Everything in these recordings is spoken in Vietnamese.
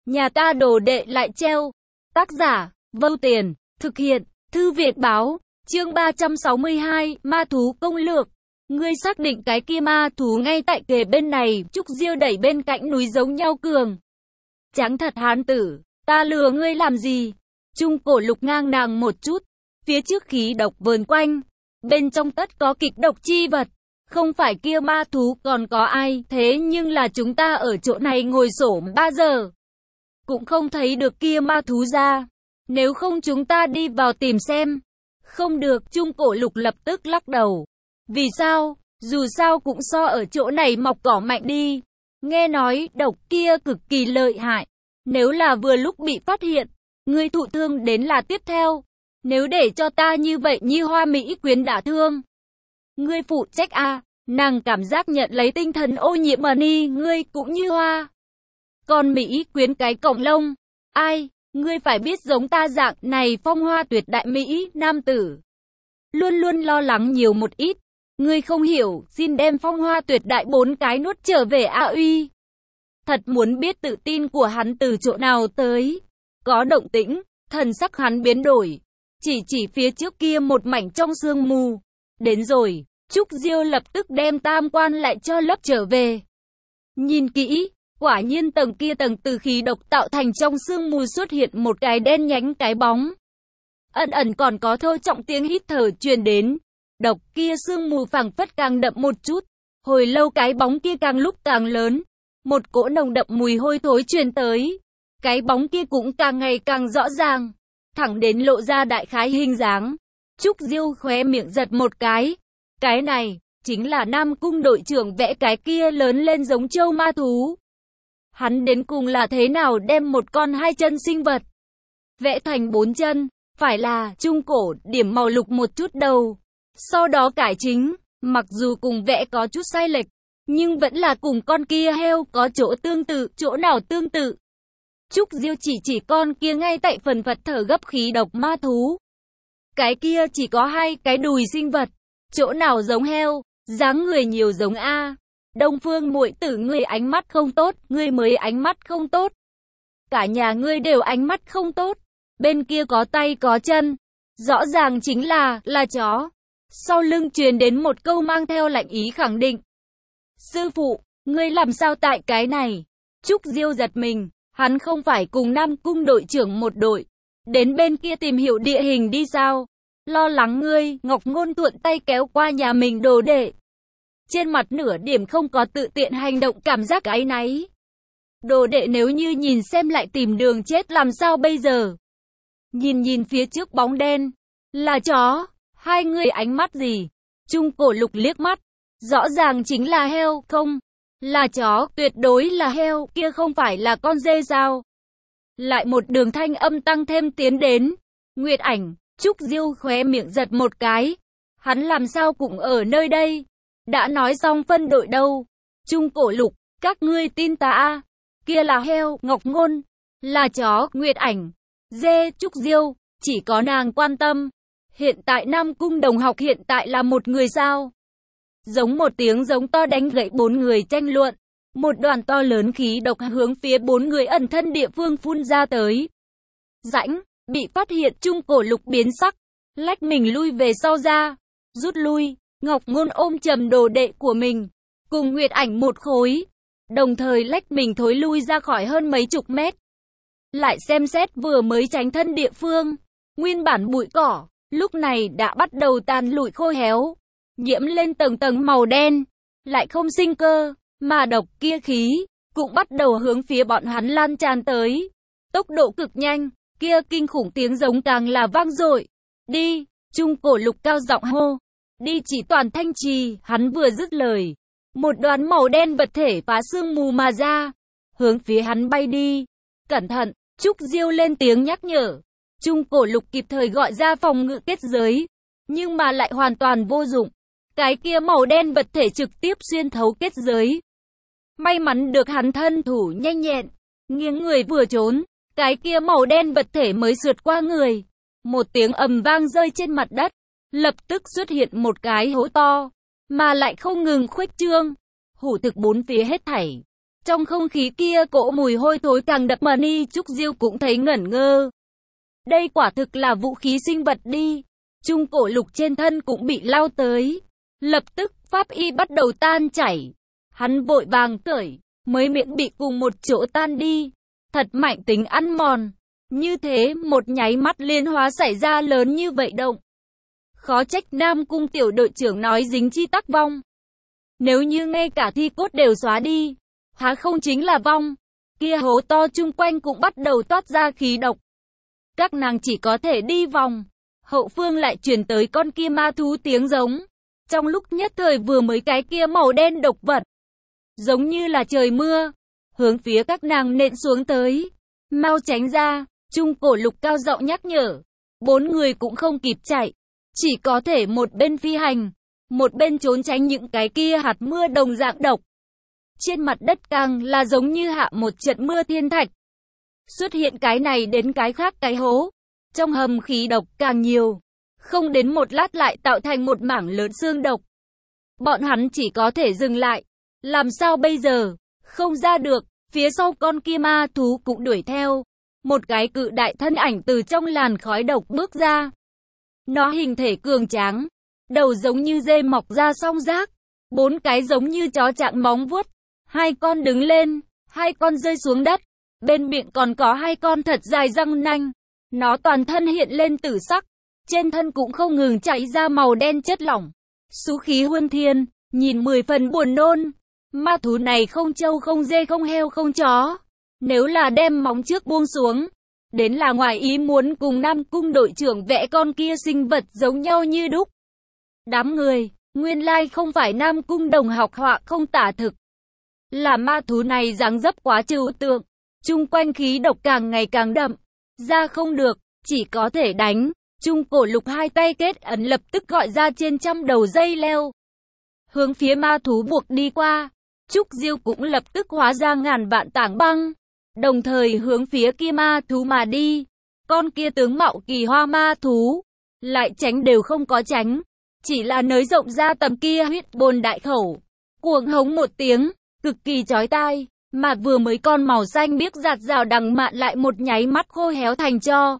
Nhà ta đồ đệ lại treo. Tác giả, Vâu Tiền, thực hiện, Thư viện báo, chương 362, ma thú công lược. Ngươi xác định cái kia ma thú ngay tại kề bên này, Trúc Diêu đẩy bên cạnh núi giống nhau cường. Trắng thật hán tử, ta lừa ngươi làm gì? Trung Cổ Lục ngang nàng một chút, phía trước khí độc vờn quanh, bên trong tất có kịch độc chi vật. Không phải kia ma thú còn có ai, thế nhưng là chúng ta ở chỗ này ngồi xổm 3 giờ. Cũng không thấy được kia ma thú ra. Nếu không chúng ta đi vào tìm xem. Không được, Trung Cổ Lục lập tức lắc đầu. Vì sao? Dù sao cũng so ở chỗ này mọc cỏ mạnh đi. Nghe nói độc kia cực kỳ lợi hại. Nếu là vừa lúc bị phát hiện, ngươi thụ thương đến là tiếp theo. Nếu để cho ta như vậy như Hoa Mỹ Quyến đả thương, ngươi phụ trách a. Nàng cảm giác nhận lấy tinh thần ô nhiễm mà ni, ngươi cũng như Hoa. Còn Mỹ Quyến cái cổng lông. Ai, ngươi phải biết giống ta dạng này phong hoa tuyệt đại Mỹ, nam tử. Luôn luôn lo lắng nhiều một ít. Ngươi không hiểu, xin đem phong hoa tuyệt đại 4 cái nuốt trở về A Uy. Thật muốn biết tự tin của hắn từ chỗ nào tới. Có động tĩnh, thần sắc hắn biến đổi. Chỉ phía trước kia một mảnh trong sương mù. Đến rồi, Trúc Diêu lập tức đem tam quan lại cho lấp trở về. Nhìn kỹ, quả nhiên tầng kia tầng từ khí độc tạo thành trong sương mù xuất hiện một cái đen nhánh cái bóng. Ẩn còn có thô trọng tiếng hít thở truyền đến. Độc kia sương mù phảng phất càng đậm một chút. Hồi lâu cái bóng kia càng lúc càng lớn. Một cỗ nồng đậm mùi hôi thối truyền tới. Cái bóng kia cũng càng ngày càng rõ ràng. Thẳng đến lộ ra đại khái hình dáng. Trúc Diêu khóe miệng giật một cái. Cái này, chính là Nam Cung đội trưởng vẽ cái kia lớn lên giống trâu ma thú. Hắn đến cùng là thế nào đem một con 2 chân sinh vật vẽ thành 4 chân, phải là Trung Cổ điểm màu lục một chút đầu. Sau đó cải chính, mặc dù cùng vẽ có chút sai lệch, nhưng vẫn là cùng con kia heo có chỗ tương tự, chỗ nào tương tự. Trúc Diêu chỉ con kia ngay tại phần phật thở gấp khí độc ma thú. Cái kia chỉ có 2 cái đùi sinh vật, chỗ nào giống heo, dáng người nhiều giống A. Đông Phương muội tử, ngươi ánh mắt không tốt, ngươi mới ánh mắt không tốt. Cả nhà ngươi đều ánh mắt không tốt. Bên kia có tay có chân, rõ ràng chính là chó. Sau lưng truyền đến một câu mang theo lạnh ý khẳng định. Sư phụ, ngươi làm sao tại cái này? Trúc Diêu giật mình, hắn không phải cùng Nam Cung đội trưởng một đội. Đến bên kia tìm hiểu địa hình đi sao? Lo lắng ngươi, Ngọc Ngôn thuận tay kéo qua nhà mình đồ đệ. Trên mặt nửa điểm không có tự tiện hành động cảm giác áy náy. Đồ đệ nếu như nhìn xem lại tìm đường chết làm sao bây giờ? Nhìn phía trước bóng đen. Là chó. Hai người ánh mắt gì? Trung Cổ Lục liếc mắt. Rõ ràng chính là heo, không? Là chó, tuyệt đối là heo, kia không phải là con dê sao? Lại một đường thanh âm tăng thêm tiến đến. Nguyệt Ảnh, Trúc Diêu khóe miệng giật một cái. Hắn làm sao cũng ở nơi đây? Đã nói xong phân đội đâu? Trung Cổ Lục, các ngươi tin ta a? Kia là heo, Ngọc Ngôn. Là chó, Nguyệt Ảnh. Dê, Trúc Diêu, chỉ có nàng quan tâm. Hiện tại Nam Cung đồng học hiện tại là một người sao? Giống một tiếng giống to đánh gãy 4 người tranh luận. Một đoàn to lớn khí độc hướng phía 4 người ẩn thân địa phương phun ra tới. Rãnh, bị phát hiện Trung Cổ Lục biến sắc. Lách mình lui về sau ra. Rút lui, Ngọc Ngôn ôm chầm đồ đệ của mình. Cùng Nguyệt Ảnh một khối. Đồng thời lách mình thối lui ra khỏi hơn mấy chục mét. Lại xem xét vừa mới tránh thân địa phương. Nguyên bản bụi cỏ, lúc này đã bắt đầu tàn lụi khô héo. Nhiễm lên tầng tầng màu đen. Lại không sinh cơ, mà độc kia khí cũng bắt đầu hướng phía bọn hắn lan tràn tới. Tốc độ cực nhanh, kia kinh khủng tiếng giống càng là vang dội. Đi, Trung Cổ Lục cao giọng hô. Đi chỉ toàn thanh trì, hắn vừa dứt lời. Một đoàn màu đen vật thể phá sương mù mà ra. Hướng phía hắn bay đi. Cẩn thận, Trúc Diêu lên tiếng nhắc nhở. Trung Cổ Lục kịp thời gọi ra phòng ngự kết giới. Nhưng mà lại hoàn toàn vô dụng. Cái kia màu đen vật thể trực tiếp xuyên thấu kết giới. May mắn được hắn thân thủ nhanh nhẹn. Nghiêng người vừa trốn. Cái kia màu đen vật thể mới sượt qua người. Một tiếng ầm vang rơi trên mặt đất. Lập tức xuất hiện một cái hố to. Mà lại không ngừng khuếch trương. Hủ thực bốn phía hết thảy. Trong không khí kia cỗ mùi hôi thối càng đậm, Mani Trúc Diêu cũng thấy ngẩn ngơ. Đây quả thực là vũ khí sinh vật đi. Trung cổ lục trên thân cũng bị lao tới. Lập tức pháp y bắt đầu tan chảy. Hắn vội vàng cởi, mới miệng bị cùng một chỗ tan đi. Thật mạnh tính ăn mòn. Như thế một nháy mắt liên hóa xảy ra lớn như vậy động. Khó trách Nam Cung tiểu đội trưởng nói dính chi tắc vong. Nếu như ngay cả thi cốt đều xóa đi, há không chính là vong. Kia hố to chung quanh cũng bắt đầu toát ra khí độc. Các nàng chỉ có thể đi vòng. Hậu phương lại truyền tới con kia ma thú tiếng giống. Trong lúc nhất thời vừa mới cái kia màu đen độc vật, giống như là trời mưa, hướng phía các nàng nện xuống tới. Mau tránh ra, Trung cổ lục cao giọng nhắc nhở. 4 người cũng không kịp chạy, chỉ có thể một bên phi hành, một bên trốn tránh những cái kia hạt mưa đồng dạng độc. Trên mặt đất càng là giống như hạ một trận mưa thiên thạch. Xuất hiện cái này đến cái khác cái hố. Trong hầm khí độc càng nhiều. Không đến một lát lại tạo thành một mảng lớn xương độc. Bọn hắn chỉ có thể dừng lại. Làm sao bây giờ? Không ra được. Phía sau con kia ma thú cũng đuổi theo. Một cái cự đại thân ảnh từ trong làn khói độc bước ra. Nó hình thể cường tráng. Đầu giống như dê mọc ra song giác. 4 cái giống như chó trạng móng vuốt. 2 con đứng lên, 2 con rơi xuống đất. Bên miệng còn có 2 con thật dài răng nanh. Nó toàn thân hiện lên tử sắc. Trên thân cũng không ngừng chảy ra màu đen chất lỏng. Xú khí huân thiên, nhìn 10 phần buồn nôn. Ma thú này không trâu không dê không heo không chó. Nếu là đem móng trước buông xuống, đến là ngoài ý muốn cùng Nam Cung đội trưởng vẽ con kia sinh vật giống nhau như đúc. Đám người, nguyên lai không phải Nam Cung đồng học họa không tả thực. Là ma thú này dáng dấp quá trừu tượng. Chung quanh khí độc càng ngày càng đậm. Ra không được, chỉ có thể đánh. Trung cổ lục 2 tay kết ấn lập tức gọi ra trên trăm đầu dây leo. Hướng phía ma thú buộc đi qua. Trúc Diêu cũng lập tức hóa ra ngàn vạn tảng băng. Đồng thời hướng phía kia ma thú mà đi. Con kia tướng mạo kỳ hoa ma thú. Lại tránh đều không có tránh. Chỉ là nới rộng ra tầm kia huyết bồn đại khẩu. Cuồng hống một tiếng. Cực kỳ chói tai. Mà vừa mới con màu xanh biếc giạt rào đằng mạn lại một nháy mắt khô héo thành tro.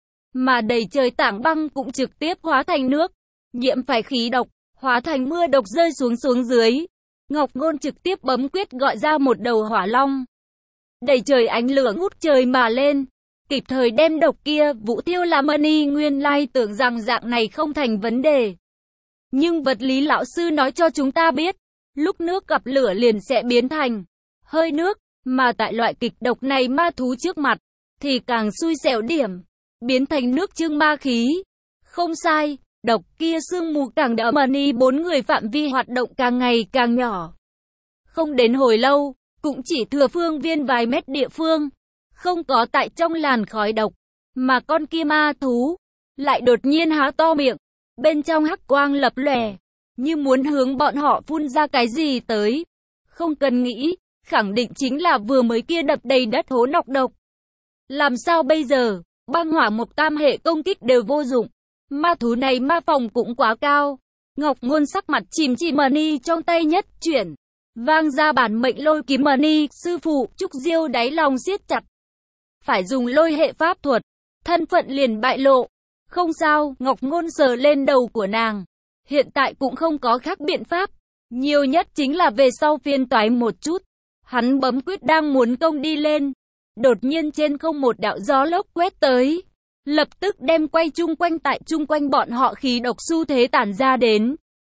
Mà đầy trời tảng băng cũng trực tiếp hóa thành nước. Nhiễm phải khí độc. Hóa thành mưa độc rơi xuống dưới. Ngọc Ngôn trực tiếp bấm quyết gọi ra một đầu hỏa long. Đầy trời ánh lửa ngút trời mà lên. Kịp thời đem độc kia vũ thiêu làm Mani nguyên lai tưởng rằng dạng này không thành vấn đề. Nhưng vật lý lão sư nói cho chúng ta biết. Lúc nước gặp lửa liền sẽ biến thành hơi nước. Mà tại loại kịch độc này ma thú trước mặt thì càng xui xẻo điểm. Biến thành nước trưng ma khí. Không sai. Độc kia sương mù càng đậm, Mani 4 người phạm vi hoạt động càng ngày càng nhỏ. Không đến hồi lâu, cũng chỉ thừa phương viên vài mét địa phương. Không có tại trong làn khói độc. Mà con kia ma thú lại đột nhiên há to miệng. Bên trong hắc quang lập lòe. Như muốn hướng bọn họ phun ra cái gì tới. Không cần nghĩ. Khẳng định chính là vừa mới kia đập đầy đất hố nọc độc. Làm sao bây giờ? Băng hỏa mộc tam hệ công kích đều vô dụng. Ma thú này ma phòng cũng quá cao. Ngọc Ngôn sắc mặt chìm chỉ Mani trong tay nhất chuyển. Vang ra bản mệnh lôi kiếm Mani. Sư phụ, Trúc Diêu đáy lòng siết chặt. Phải dùng lôi hệ pháp thuật. Thân phận liền bại lộ. Không sao, Ngọc Ngôn sờ lên đầu của nàng. Hiện tại cũng không có khác biện pháp. Nhiều nhất chính là về sau phiên toái một chút. Hắn bấm quyết đang muốn công đi lên. Đột nhiên trên không một đạo gió lốc quét tới. Lập tức đem quay chung quanh tại chung quanh bọn họ khí độc xu thế tản ra đến.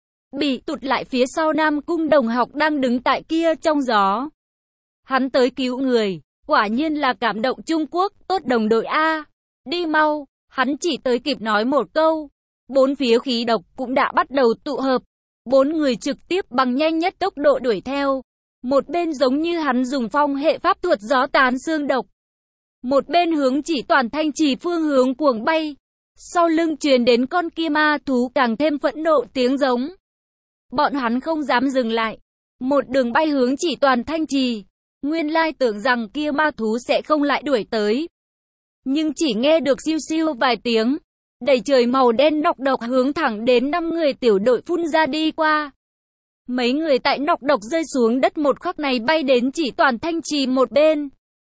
Bị tụt lại phía sau Nam Cung đồng học đang đứng tại kia trong gió. Hắn tới cứu người. Quả nhiên là cảm động Trung Quốc, tốt đồng đội A. Đi mau, hắn chỉ tới kịp nói một câu. 4 phía khí độc cũng đã bắt đầu tụ hợp. 4 người trực tiếp bằng nhanh nhất tốc độ đuổi theo. Một bên giống như hắn dùng phong hệ pháp thuật gió tán xương độc. Một bên hướng chỉ toàn thanh trì phương hướng cuồng bay. Sau lưng truyền đến con kia ma thú càng thêm phẫn nộ tiếng giống. Bọn hắn không dám dừng lại. Một đường bay hướng chỉ toàn thanh trì. Nguyên lai tưởng rằng kia ma thú sẽ không lại đuổi tới. Nhưng chỉ nghe được siêu siêu vài tiếng. Đầy trời màu đen nọc độc hướng thẳng đến 5 người tiểu đội phun ra đi qua. Mấy người tại nọc độc rơi xuống đất một khắc này bay đến chỉ toàn thanh trì một bên.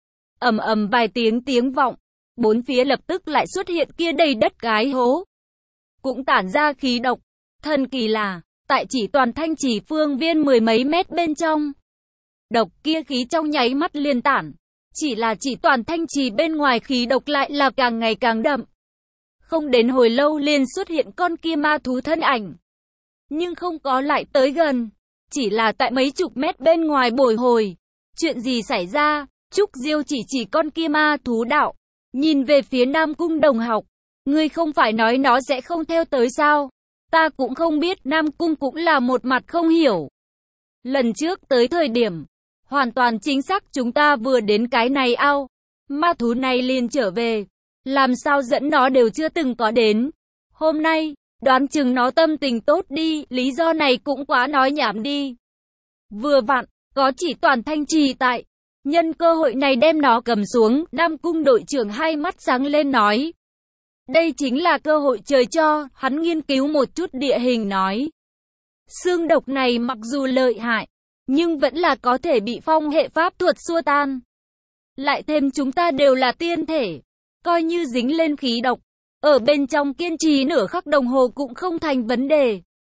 Ầm ầm vài tiếng vọng, bốn phía lập tức lại xuất hiện kia đầy đất cái hố. Cũng tản ra khí độc. Thần kỳ là, tại chỉ toàn thanh trì phương viên mười mấy mét bên trong, độc kia khí trong nháy mắt liền tản. Chỉ là chỉ toàn thanh trì bên ngoài khí độc lại là càng ngày càng đậm. Không đến hồi lâu liền xuất hiện con kia ma thú thân ảnh. Nhưng không có lại tới gần. Chỉ là tại mấy chục mét bên ngoài bồi hồi. Chuyện gì xảy ra? Trúc Diêu chỉ con kia ma thú đạo. Nhìn về phía Nam Cung đồng học. Ngươi không phải nói nó sẽ không theo tới sao? Ta cũng không biết. Nam Cung cũng là một mặt không hiểu. Lần trước tới thời điểm, hoàn toàn chính xác chúng ta vừa đến cái này ao. Ma thú này liền trở về. Làm sao dẫn nó đều chưa từng có đến. Hôm nay, đoán chừng nó tâm tình tốt đi, lý do này cũng quá nói nhảm đi. Vừa vặn, có chỉ toàn thanh trì tại. Nhân cơ hội này đem nó cầm xuống, Nam Cung đội trưởng hai mắt sáng lên nói. Đây chính là cơ hội trời cho, hắn nghiên cứu một chút địa hình nói. Xương độc này mặc dù lợi hại, nhưng vẫn là có thể bị phong hệ pháp thuật xua tan. Lại thêm chúng ta đều là tiên thể, coi như dính lên khí độc, ở bên trong kiên trì nửa khắc đồng hồ cũng không thành vấn đề.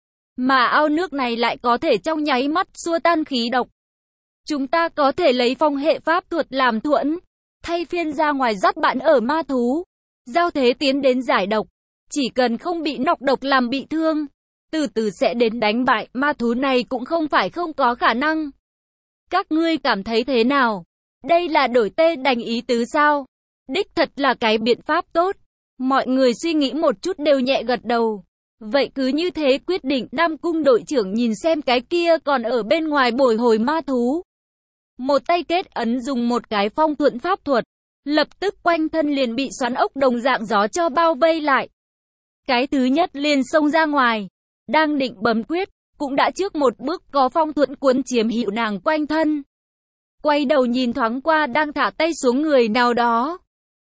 Mà ao nước này lại có thể trong nháy mắt xua tan khí độc. Chúng ta có thể lấy phong hệ pháp thuật làm thuẫn, thay phiên ra ngoài dắt bạn ở ma thú, giao thế tiến đến giải độc. Chỉ cần không bị nọc độc làm bị thương, từ từ sẽ đến đánh bại ma thú này cũng không phải không có khả năng. Các ngươi cảm thấy thế nào? Đây là đổi tê đành ý tứ sao? Đích thật là cái biện pháp tốt. Mọi người suy nghĩ một chút đều nhẹ gật đầu. Vậy cứ như thế quyết định. Nam Cung đội trưởng nhìn xem cái kia còn ở bên ngoài bồi hồi ma thú. Một tay kết ấn dùng một cái phong thuẫn pháp thuật. Lập tức quanh thân liền bị xoắn ốc đồng dạng gió cho bao vây lại. Cái thứ nhất liền xông ra ngoài. Đang định bấm quyết, cũng đã trước một bước có phong thuẫn cuốn chiếm hữu nàng quanh thân. Quay đầu nhìn thoáng qua đang thả tay xuống người nào đó.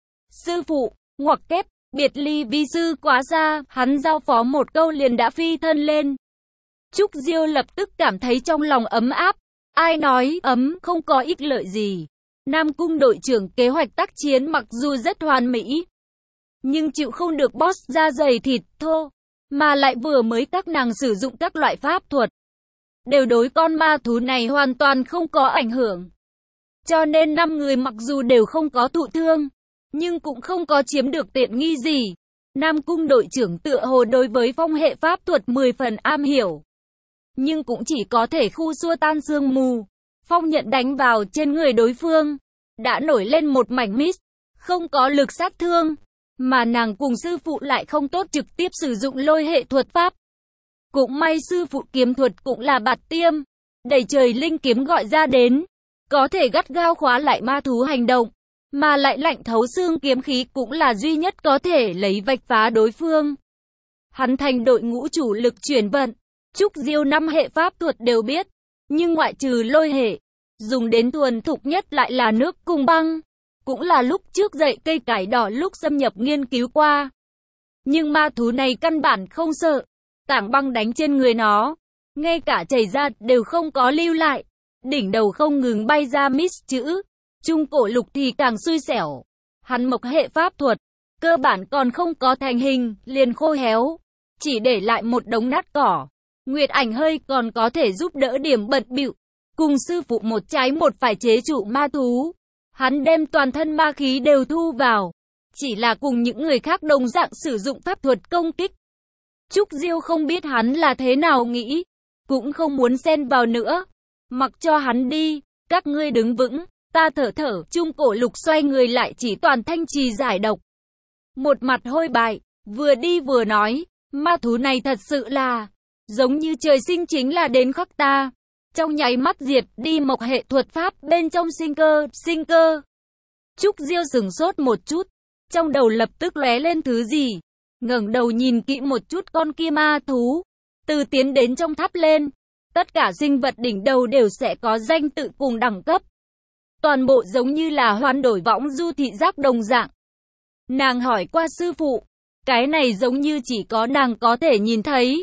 Sư phụ, ngoặc kép, biệt ly vi sư quá xa, hắn giao phó một câu liền đã phi thân lên. Trúc Diêu lập tức cảm thấy trong lòng ấm áp. Ai nói ấm không có ích lợi gì. Nam Cung đội trưởng kế hoạch tác chiến mặc dù rất hoàn mỹ, nhưng chịu không được boss da dày thịt thô. Mà lại vừa mới các nàng sử dụng các loại pháp thuật, đều đối con ma thú này hoàn toàn không có ảnh hưởng. Cho nên 5 người mặc dù đều không có thụ thương, nhưng cũng không có chiếm được tiện nghi gì. Nam Cung đội trưởng tựa hồ đối với phong hệ pháp thuật 10 phần am hiểu, nhưng cũng chỉ có thể khu xua tan sương mù. Phong nhận đánh vào trên người đối phương, đã nổi lên một mảnh mist, không có lực sát thương. Mà nàng cùng sư phụ lại không tốt trực tiếp sử dụng lôi hệ thuật pháp. Cũng may sư phụ kiếm thuật cũng là bạt tiêm, đẩy trời linh kiếm gọi ra đến, có thể gắt gao khóa lại ma thú hành động, mà lại lạnh thấu xương kiếm khí cũng là duy nhất có thể lấy vạch phá đối phương. Hắn thành đội ngũ chủ lực chuyển vận, Trúc Diêu 5 hệ pháp thuật đều biết, nhưng ngoại trừ lôi hệ, dùng đến thuần thục nhất lại là nước cùng băng. Cũng là lúc trước dạy cây cải đỏ lúc xâm nhập nghiên cứu qua. Nhưng ma thú này căn bản không sợ. Tảng băng đánh trên người nó, ngay cả chảy ra đều không có lưu lại. Đỉnh đầu không ngừng bay ra mist chữ. Trung cổ lục thì càng xui xẻo. Hắn mộc hệ pháp thuật, cơ bản còn không có thành hình, liền khô héo. Chỉ để lại một đống nát cỏ. Nguyệt ảnh hơi còn có thể giúp đỡ điểm bận bịu. Cùng sư phụ một trái một phải chế trụ ma thú. Hắn đem toàn thân ma khí đều thu vào, chỉ là cùng những người khác đồng dạng sử dụng pháp thuật công kích. Trúc Diêu không biết hắn là thế nào nghĩ, cũng không muốn xen vào nữa. Mặc cho hắn đi, các ngươi đứng vững, ta thở thở. Trung cổ lục xoay người lại chỉ toàn thanh trì giải độc. Một mặt hôi bại, vừa đi vừa nói, ma thú này thật sự là, giống như trời sinh chính là đến khắc ta. Trong nháy mắt diệt đi mộc hệ thuật pháp bên trong sinh cơ. Trúc Diêu sửng sốt một chút, trong đầu lập tức lóe lên thứ gì. Ngẩng đầu nhìn kỹ một chút con kia ma thú, từ tiến đến trong tháp lên. Tất cả sinh vật đỉnh đầu đều sẽ có danh tự cùng đẳng cấp. Toàn bộ giống như là hoán đổi võng du thị giác đồng dạng. Nàng hỏi qua sư phụ, cái này giống như chỉ có nàng có thể nhìn thấy.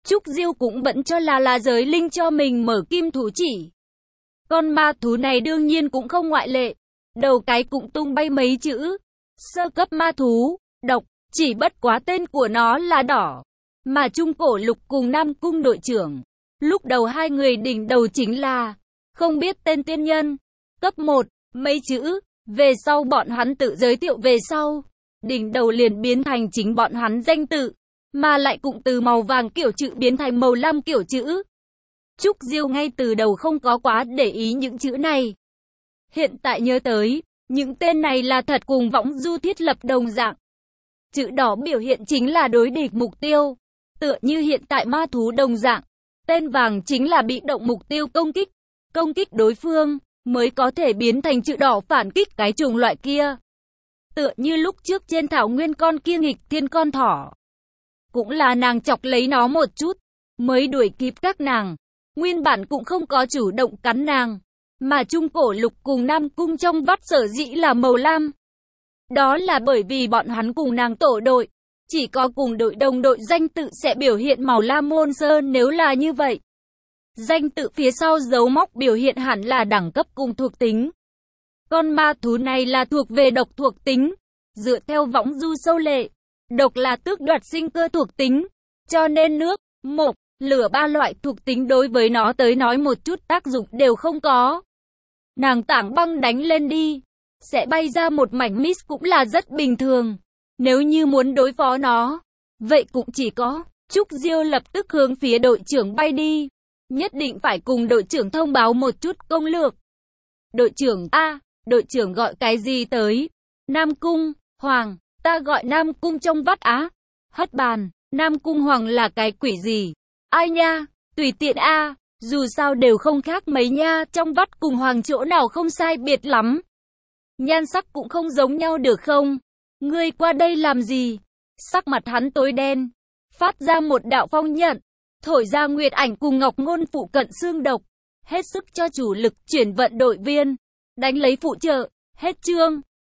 Trúc Diêu cũng vẫn cho là giới linh cho mình mở kim thú chỉ. Con ma thú này đương nhiên cũng không ngoại lệ. Đầu cái cũng tung bay mấy chữ. Sơ cấp ma thú, độc, chỉ bất quá tên của nó là đỏ. Mà Trung Cổ Lục cùng Nam Cung đội trưởng. Lúc đầu hai người đỉnh đầu chính là không biết tên tiên nhân. Cấp 1, mấy chữ. Về sau bọn hắn tự giới thiệu về sau. Đỉnh đầu liền biến thành chính bọn hắn danh tự. Mà lại cũng từ màu vàng kiểu chữ biến thành màu lam kiểu chữ. Trúc Diêu ngay từ đầu không có quá để ý những chữ này. Hiện tại nhớ tới, những tên này là thật cùng Võng Du thiết lập đồng dạng. Chữ đỏ biểu hiện chính là đối địch mục tiêu. Tựa như hiện tại ma thú đồng dạng. Tên vàng chính là bị động mục tiêu công kích. Công kích đối phương, mới có thể biến thành chữ đỏ phản kích cái chủng loại kia. Tựa như lúc trước trên thảo nguyên con kia nghịch thiên con thỏ. Cũng là nàng chọc lấy nó một chút, mới đuổi kịp các nàng. Nguyên bản cũng không có chủ động cắn nàng. Mà Trung Cổ Lục cùng Nam Cung trong vắt sở dĩ là màu lam. Đó là bởi vì bọn hắn cùng nàng tổ đội. Chỉ có cùng đội đồng đội danh tự sẽ biểu hiện màu lam môn sơn nếu là như vậy. Danh tự phía sau dấu móc biểu hiện hẳn là đẳng cấp cùng thuộc tính. Con ma thú này là thuộc về độc thuộc tính. Dựa theo Võng Du sâu lệ, độc là tước đoạt sinh cơ thuộc tính. Cho nên nước, mộc, lửa ba loại thuộc tính đối với nó tới nói một chút tác dụng đều không có. Nàng tảng băng đánh lên đi, sẽ bay ra một mảnh mist cũng là rất bình thường. Nếu như muốn đối phó nó, vậy cũng chỉ có Trúc Diêu lập tức hướng phía đội trưởng bay đi. Nhất định phải cùng đội trưởng thông báo một chút công lược. Đội trưởng đội trưởng gọi cái gì tới? Nam Cung, Hoàng, ta gọi Nam Cung trong vắt á. Hất bàn, Nam Cung Hoàng là cái quỷ gì? Ai nha, tùy tiện dù sao đều không khác mấy nha, trong vắt cùng Hoàng chỗ nào không sai biệt lắm. Nhan sắc cũng không giống nhau được không? Ngươi qua đây làm gì? Sắc mặt hắn tối đen, phát ra một đạo phong nhận, thổi ra nguyệt ảnh cùng ngọc ngôn phụ cận xương độc, hết sức cho chủ lực chuyển vận đội viên, đánh lấy phụ trợ, hết chương.